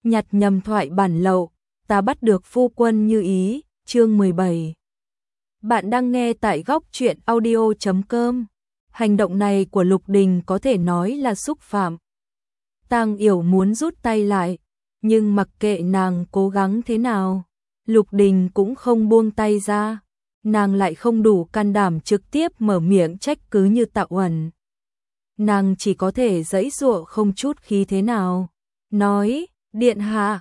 nhặt nhầm thoại bản lậu, ta bắt được phu quân như ý, chương 17. Bạn đang nghe tại góc truyện audio.com. Hành động này của Lục Đình có thể nói là xúc phạm. Tang Yểu muốn rút tay lại, nhưng mặc kệ nàng cố gắng thế nào, Lục Đình cũng không buông tay ra. Nàng lại không đủ can đảm trực tiếp mở miệng trách cứ như Tạ Uẩn. Nàng chỉ có thể giãy giụa không chút khí thế nào, nói: "Điện hạ,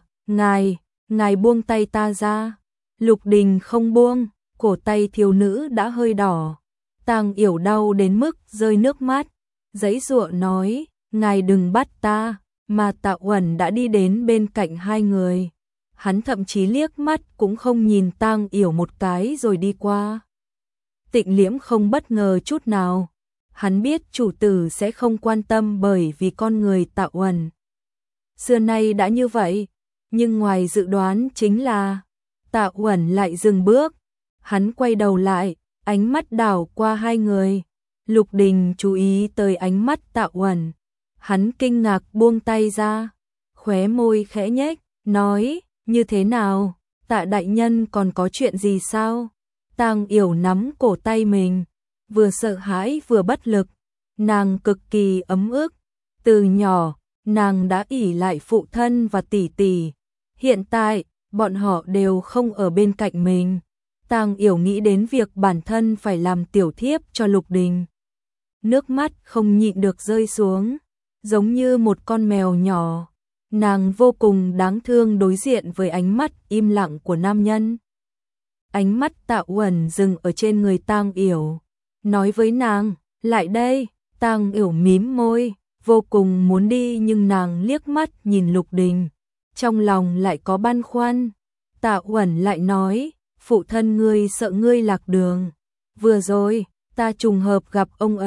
ngài buông tay ta ra." Lục Đình không buông, cổ tay thiếu nữ đã hơi đỏ. Tang Yểu đau đến mức rơi nước mắt, giãy giụa nói: "Ngài đừng bắt ta." Mà Tạ Uẩn đã đi đến bên cạnh hai người. Hắn thậm chí liếc mắt cũng không nhìn Tang Yểu một cái rồi đi qua. Tịnh Liễm không bất ngờ chút nào. Hắn biết chủ tử sẽ không quan tâm bởi vì con người Tạ Uẩn xưa nay đã như vậy, nhưng ngoài dự đoán chính là Tạ Uẩn lại dừng bước. Hắn quay đầu lại, ánh mắt đảo qua hai người. Lục Đình chú ý tới ánh mắt Tạ Uẩn. Hắn kinh ngạc buông tay ra, khóe môi khẽ nhếch, nói: "Như thế nào, Tạ đại nhân còn có chuyện gì sao?" Tang Yểu nắm cổ tay mình, vừa sợ hãi vừa bất lực. Nàng cực kỳ ấm ức. Từ nhỏ, nàng đã ỷ lại phụ thân và tỷ tỷ. Hiện tại, bọn họ đều không ở bên cạnh mình. Tang Yểu nghĩ đến việc bản thân phải làm tiểu thiếp cho Lục Đình. Nước mắt không nhịn được rơi xuống, giống như một con mèo nhỏ. Nàng vô cùng đáng thương đối diện với ánh mắt im lặng của nam nhân. Ánh mắt Tạ Uẩn dừng ở trên người Tang Yểu, nói với nàng: "Lại đây." Tang Yểu mím môi, vô cùng muốn đi nhưng nàng liếc mắt nhìn Lục Đình, trong lòng lại có băn khoăn. Tạ Uẩn lại nói: "Phụ thân ngươi sợ ngươi lạc đường. Vừa rồi, ta trùng hợp gặp ông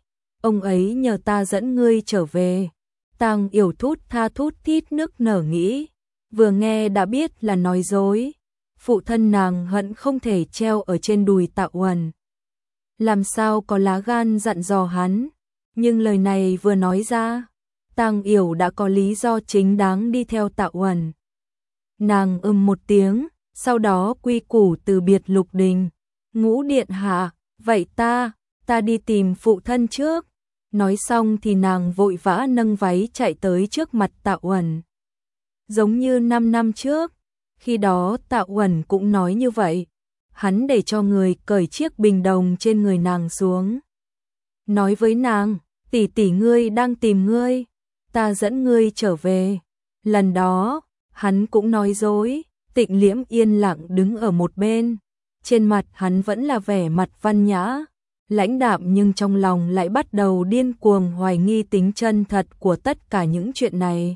ấy nhờ ta dẫn ngươi trở về." Tang Yểu thút thít nức nở nghĩ, vừa nghe đã biết là nói dối. Phụ thân nàng hận không thể treo ở trên đùi Tạ Uẩn. Làm sao có lá gan dặn dò hắn, nhưng lời này vừa nói ra, Tang Yểu đã có lý do chính đáng đi theo Tạ Uẩn. Nàng một tiếng, sau đó quy củ từ biệt Lục Đình. "Ngũ điện hạ, vậy ta đi tìm phụ thân trước." Nói xong thì nàng vội vã nâng váy chạy tới trước mặt Tạ Uẩn. Giống như 5 năm trước, khi đó Tạ Uẩn cũng nói như vậy. Hắn để cho người cởi chiếc bình đồng trên người nàng xuống, nói với nàng: "Tỷ tỷ ngươi đang tìm ngươi, ta dẫn ngươi trở về." Lần đó, hắn cũng nói dối. Tịnh Liễm yên lặng đứng ở một bên, trên mặt hắn vẫn là vẻ mặt văn nhã, lãnh đạm, nhưng trong lòng lại bắt đầu điên cuồng hoài nghi tính chân thật của tất cả những chuyện này.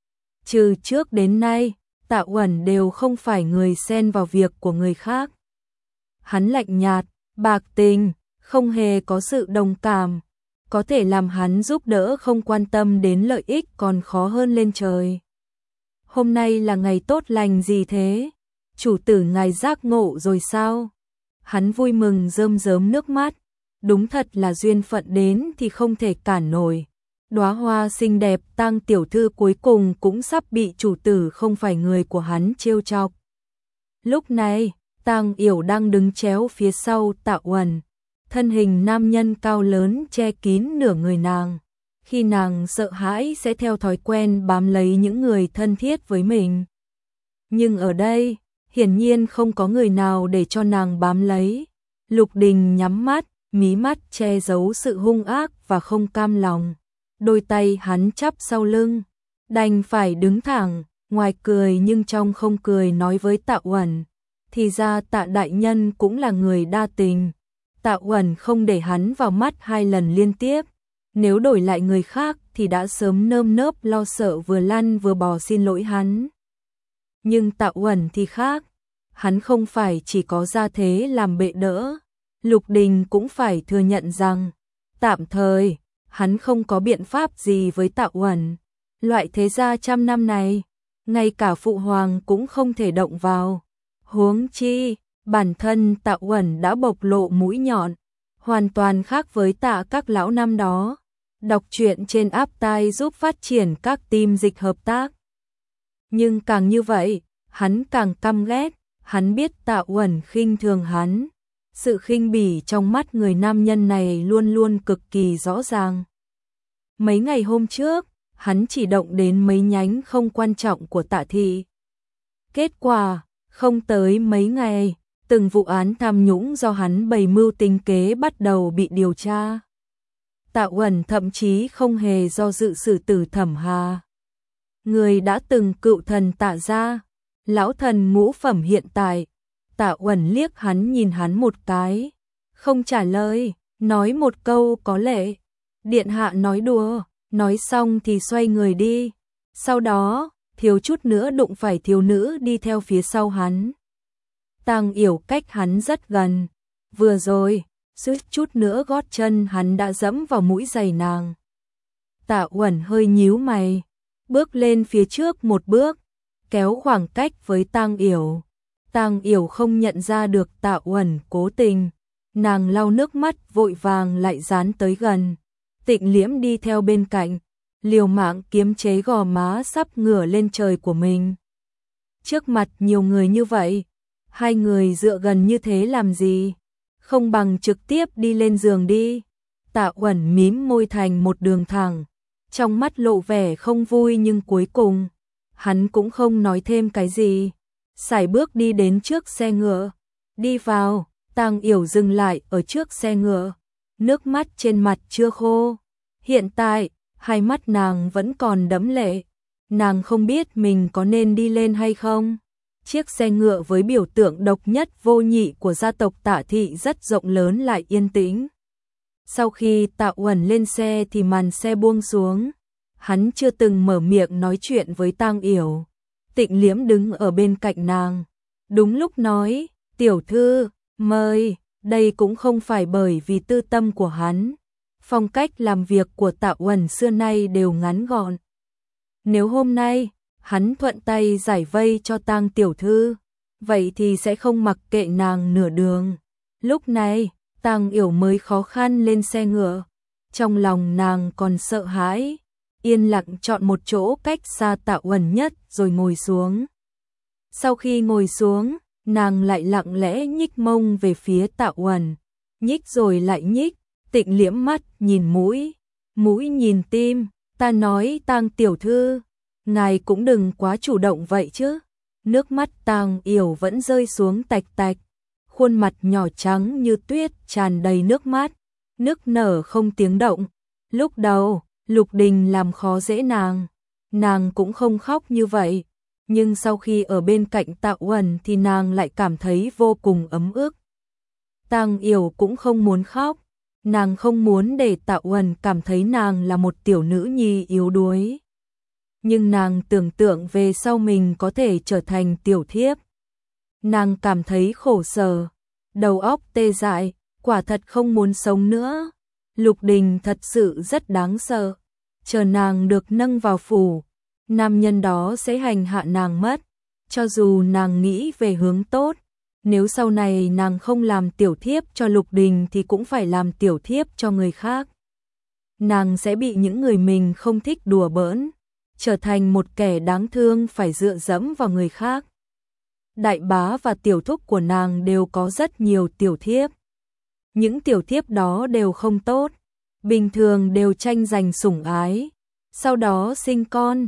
Từ trước đến nay, Tạ Uẩn đều không phải người xen vào việc của người khác. Hắn lạnh nhạt, bạc tình, không hề có sự đồng cảm. Có thể làm hắn giúp đỡ không quan tâm đến lợi ích còn khó hơn lên trời. "Hôm nay là ngày tốt lành gì thế? Chủ tử ngài giác ngộ rồi sao?" Hắn vui mừng rơm rớm nước mắt. Đúng thật là duyên phận đến thì không thể cản nổi. Đóa hoa xinh đẹp Tang tiểu thư cuối cùng cũng sắp bị chủ tử không phải người của hắn trêu chọc. Lúc này, Tang Yểu đang đứng chéo phía sau Tạ Uẩn. Thân hình nam nhân cao lớn che kín nửa người nàng. Khi nàng sợ hãi sẽ theo thói quen bám lấy những người thân thiết với mình. Nhưng ở đây, hiển nhiên không có người nào để cho nàng bám lấy. Lục Đình nhắm mắt, mí mắt che giấu sự hung ác và không cam lòng. Đôi tay hắn chắp sau lưng, đành phải đứng thẳng, ngoài cười nhưng trong không cười, nói với Tạ Uẩn: "Thì ra Tạ đại nhân cũng là người đa tình." Tạ Uẩn không để hắn vào mắt 2 lần liên tiếp. Nếu đổi lại người khác thì đã sớm nơm nớp lo sợ vừa lăn vừa bò xin lỗi hắn. Nhưng Tạ Uẩn thì khác. Hắn không phải chỉ có gia thế làm bệ đỡ. Lục Đình cũng phải thừa nhận rằng, tạm thời, hắn không có biện pháp gì với Tạ Uẩn. Loại thế gia trăm năm này, ngay cả phụ hoàng cũng không thể động vào. Huống chi, bản thân Tạ Uẩn đã bộc lộ mũi nhọn, hoàn toàn khác với Tạ các lão năm đó. Đọc truyện trên app Tai giúp phát triển các team dịch hợp tác. Nhưng càng như vậy, hắn càng căm ghét, hắn biết Tạ Uẩn khinh thường hắn. Sự khinh bỉ trong mắt người nam nhân này luôn luôn cực kỳ rõ ràng. Mấy ngày hôm trước, hắn chỉ động đến mấy nhánh không quan trọng của Tạ thị. Kết quả, không tới mấy ngày, từng vụ án tham nhũng do hắn bày mưu tính kế bắt đầu bị điều tra. Tạ Uẩn thậm chí không hề do dự xử tử Thẩm Hà. Người đã từng cựu thần Tạ gia, lão thần ngũ phẩm hiện tại. Tạ Uẩn liếc hắn nhìn hắn một cái, không trả lời, nói một câu có lệ. Điện hạ nói đùa, nói xong thì xoay người đi. Sau đó, thiếu chút nữa đụng phải thiếu nữ đi theo phía sau hắn. Tang Yểu cách hắn rất gần, vừa rồi, suýt chút nữa gót chân hắn đã dẫm vào mũi giày nàng. Tạ Uẩn hơi nhíu mày, bước lên phía trước một bước, kéo khoảng cách với Tang Yểu. Tang Yểu không nhận ra được Tạ Uẩn cố tình, nàng lau nước mắt vội vàng lại dán tới gần. Tịnh Liễm đi theo bên cạnh, liều mạng kiềm chế gò má sắp ngửa lên trời của mình. Trước mặt nhiều người như vậy, hai người dựa gần như thế làm gì? Không bằng trực tiếp đi lên giường đi. Tạ Uẩn mím môi thành một đường thẳng, trong mắt lộ vẻ không vui, nhưng cuối cùng hắn cũng không nói thêm cái gì. Sải bước đi đến trước xe ngựa, đi vào. Tang Yểu dừng lại ở trước xe ngựa, nước mắt trên mặt chưa khô. Hiện tại, hai mắt nàng vẫn còn đẫm lệ. Nàng không biết mình có nên đi lên hay không. Chiếc xe ngựa với biểu tượng độc nhất vô nhị của gia tộc Tạ thị rất rộng lớn lại yên tĩnh. Sau khi Tạ Uẩn lên xe thì màn xe buông xuống. Hắn chưa từng mở miệng nói chuyện với Tang Yểu. Tịnh Liễm đứng ở bên cạnh nàng, đúng lúc nói, tiểu thư, mời. Đây cũng không phải bởi vì tư tâm của hắn. Phong cách làm việc của Tạ Uẩn xưa nay đều ngắn gọn. Nếu hôm nay hắn thuận tay giải vây cho Tang tiểu thư, vậy thì sẽ không mặc kệ nàng nửa đường. Lúc này, Tang Yểu mới khó khăn lên xe ngựa. Trong lòng nàng còn sợ hãi, yên lặng chọn một chỗ cách xa Tạ Uẩn nhất rồi ngồi xuống. Sau khi ngồi xuống, nàng lại lặng lẽ nhích mông về phía Tạ Uẩn, nhích rồi lại nhích. Tịnh Liễm mắt nhìn mũi, mũi nhìn tim. Ta nói Tang tiểu thư, ngài cũng đừng quá chủ động vậy chứ. Nước mắt Tang Yểu vẫn rơi xuống tạch tạch, khuôn mặt nhỏ trắng như tuyết tràn đầy nước mắt, nức nở không tiếng động. Lúc đầu, Lục Đình làm khó dễ nàng cũng không khóc như vậy, nhưng sau khi ở bên cạnh Tạ Uẩn thì nàng lại cảm thấy vô cùng ấm ức. Tang Yểu cũng không muốn khóc, nàng không muốn để Tạ Uẩn cảm thấy nàng là một tiểu nữ nhi yếu đuối. Nhưng nàng tưởng tượng về sau mình có thể trở thành tiểu thiếp. Nàng cảm thấy khổ sở, đầu óc tê dại, quả thật không muốn sống nữa. Lục Đình thật sự rất đáng sợ. Chờ nàng được nâng vào phủ, nam nhân đó sẽ hành hạ nàng mất. Cho dù nàng nghĩ về hướng tốt, nếu sau này nàng không làm tiểu thiếp cho Lục Đình thì cũng phải làm tiểu thiếp cho người khác. Nàng sẽ bị những người mình không thích đùa bỡn, trở thành một kẻ đáng thương phải dựa dẫm vào người khác. Đại bá và tiểu thúc của nàng đều có rất nhiều tiểu thiếp. Những tiểu thiếp đó đều không tốt, bình thường đều tranh giành sủng ái, sau đó sinh con.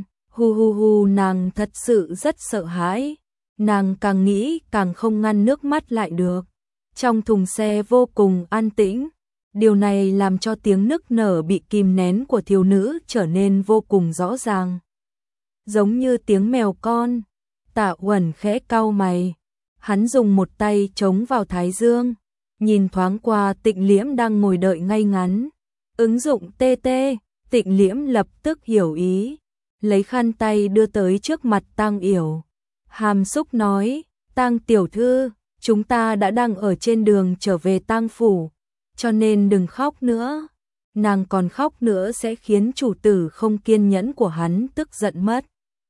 Nàng thật sự rất sợ hãi. Nàng càng nghĩ càng không ngăn nước mắt lại được. Trong thùng xe vô cùng an tĩnh, điều này làm cho tiếng nức nở bị kìm nén của thiếu nữ trở nên vô cùng rõ ràng, giống như tiếng mèo con. Tạ Uẩn khẽ cau mày, hắn dùng một tay chống vào thái dương, nhìn thoáng qua Tịnh Liễm đang ngồi đợi ngay ngắn. Ứng dụng TT, Tịnh Liễm lập tức hiểu ý, lấy khăn tay đưa tới trước mặt Tang Yểu. Hàm xúc nói, Tang tiểu thư, chúng ta đã đang ở trên đường trở về Tang phủ, cho nên đừng khóc nữa. Nàng còn khóc nữa sẽ khiến chủ tử không kiên nhẫn của hắn tức giận mất.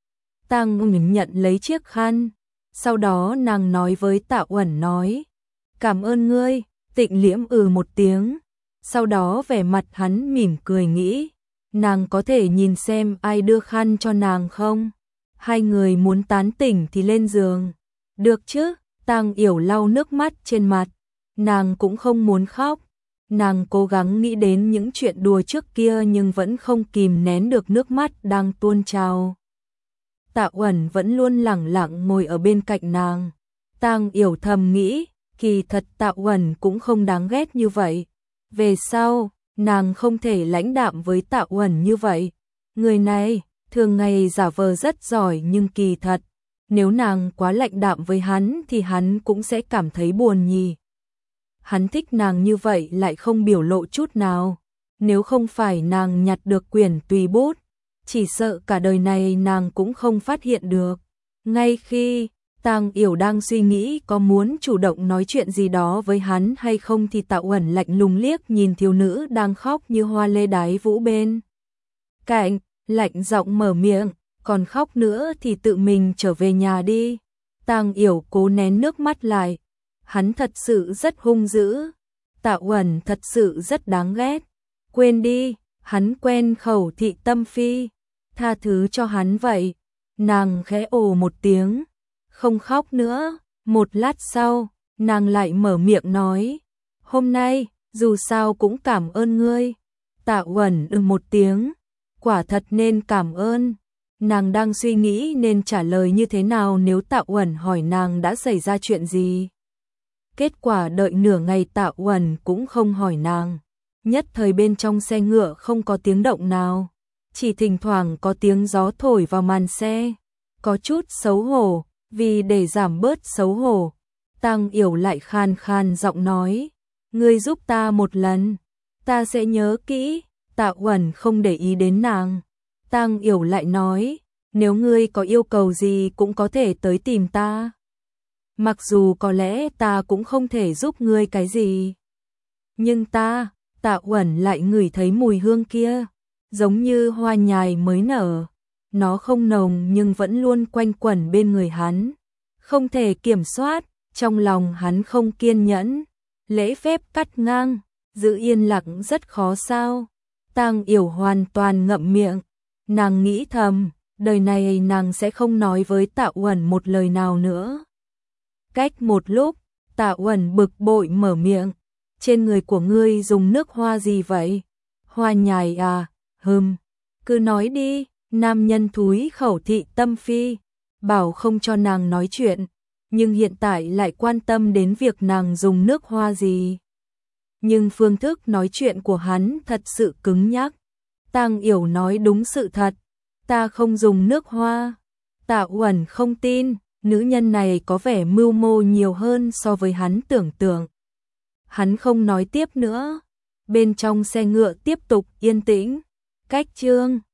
Tang nhận lấy chiếc khăn, sau đó nàng nói với Tạ Uẩn nói, cảm ơn ngươi. Tịnh Liễm một tiếng, sau đó vẻ mặt hắn mỉm cười nghĩ, nàng có thể nhìn xem ai đưa khăn cho nàng không? Hai người muốn tán tỉnh thì lên giường. Được chứ? Tang Yểu lau nước mắt trên mặt. Nàng cũng không muốn khóc. Nàng cố gắng nghĩ đến những chuyện đùa trước kia nhưng vẫn không kìm nén được nước mắt đang tuôn trào. Tạ Uẩn vẫn luôn lẳng lặng ngồi ở bên cạnh nàng. Tang Yểu thầm nghĩ, kỳ thật Tạ Uẩn cũng không đáng ghét như vậy. Về sau, nàng không thể lãnh đạm với Tạ Uẩn như vậy. Người này, thường ngày giả vờ rất giỏi nhưng kỳ thật, nếu nàng quá lạnh đạm với hắn thì hắn cũng sẽ cảm thấy buồn nhì. Hắn thích nàng như vậy lại không biểu lộ chút nào. Nếu không phải nàng nhặt được quyển tùy bút, chỉ sợ cả đời này nàng cũng không phát hiện được. Ngay khi Tang Yểu đang suy nghĩ có muốn chủ động nói chuyện gì đó với hắn hay không thì Tạ Uẩn lạnh lùng liếc nhìn thiếu nữ đang khóc như hoa lê đái vũ bên cạnh, lạnh giọng mở miệng, còn khóc nữa thì tự mình trở về nhà đi. Tang Yểu cố nén nước mắt lại. Hắn thật sự rất hung dữ. Tạ Uẩn thật sự rất đáng ghét. Quên đi, hắn quen khẩu thị tâm phi. Tha thứ cho hắn vậy. Nàng khẽ ồ một tiếng. Không khóc nữa. Một lát sau, nàng lại mở miệng nói. Hôm nay, dù sao cũng cảm ơn ngươi. Tạ Uẩn một tiếng. Quả thật nên cảm ơn. Nàng đang suy nghĩ nên trả lời như thế nào nếu Tạ Uẩn hỏi nàng đã xảy ra chuyện gì. Kết quả đợi nửa ngày Tạ Uẩn cũng không hỏi nàng. Nhất thời bên trong xe ngựa không có tiếng động nào. Chỉ thỉnh thoảng có tiếng gió thổi vào màn xe. Có chút xấu hổ, vì để giảm bớt xấu hổ. Tang Yểu lại khan khan giọng nói. Ngươi giúp ta một lần. Ta sẽ nhớ kỹ. Tạ Uẩn không để ý đến nàng. Tang Yểu lại nói. Nếu ngươi có yêu cầu gì cũng có thể tới tìm ta. Mặc dù có lẽ ta cũng không thể giúp ngươi cái gì. Nhưng Tạ Uẩn lại ngửi thấy mùi hương kia. Giống như hoa nhài mới nở. Nó không nồng nhưng vẫn luôn quanh quẩn bên người hắn. Không thể kiểm soát, trong lòng hắn không kiên nhẫn. Lễ phép cắt ngang, giữ yên lặng rất khó sao. Tang Yểu hoàn toàn ngậm miệng. Nàng nghĩ thầm, đời này nàng sẽ không nói với Tạ Uẩn một lời nào nữa. Cách một lúc, Tạ Uẩn bực bội mở miệng. Trên người của ngươi dùng nước hoa gì vậy? Hoa nhài à? Cứ nói đi. Nam nhân thúi khẩu thị tâm phi. Bảo không cho nàng nói chuyện. Nhưng hiện tại lại quan tâm đến việc nàng dùng nước hoa gì. Nhưng phương thức nói chuyện của hắn thật sự cứng nhắc. Tang Yểu nói đúng sự thật. Ta không dùng nước hoa. Tạ Uẩn không tin. Nữ nhân này có vẻ mưu mô nhiều hơn so với hắn tưởng tượng. Hắn không nói tiếp nữa. Bên trong xe ngựa tiếp tục yên tĩnh. Cách chương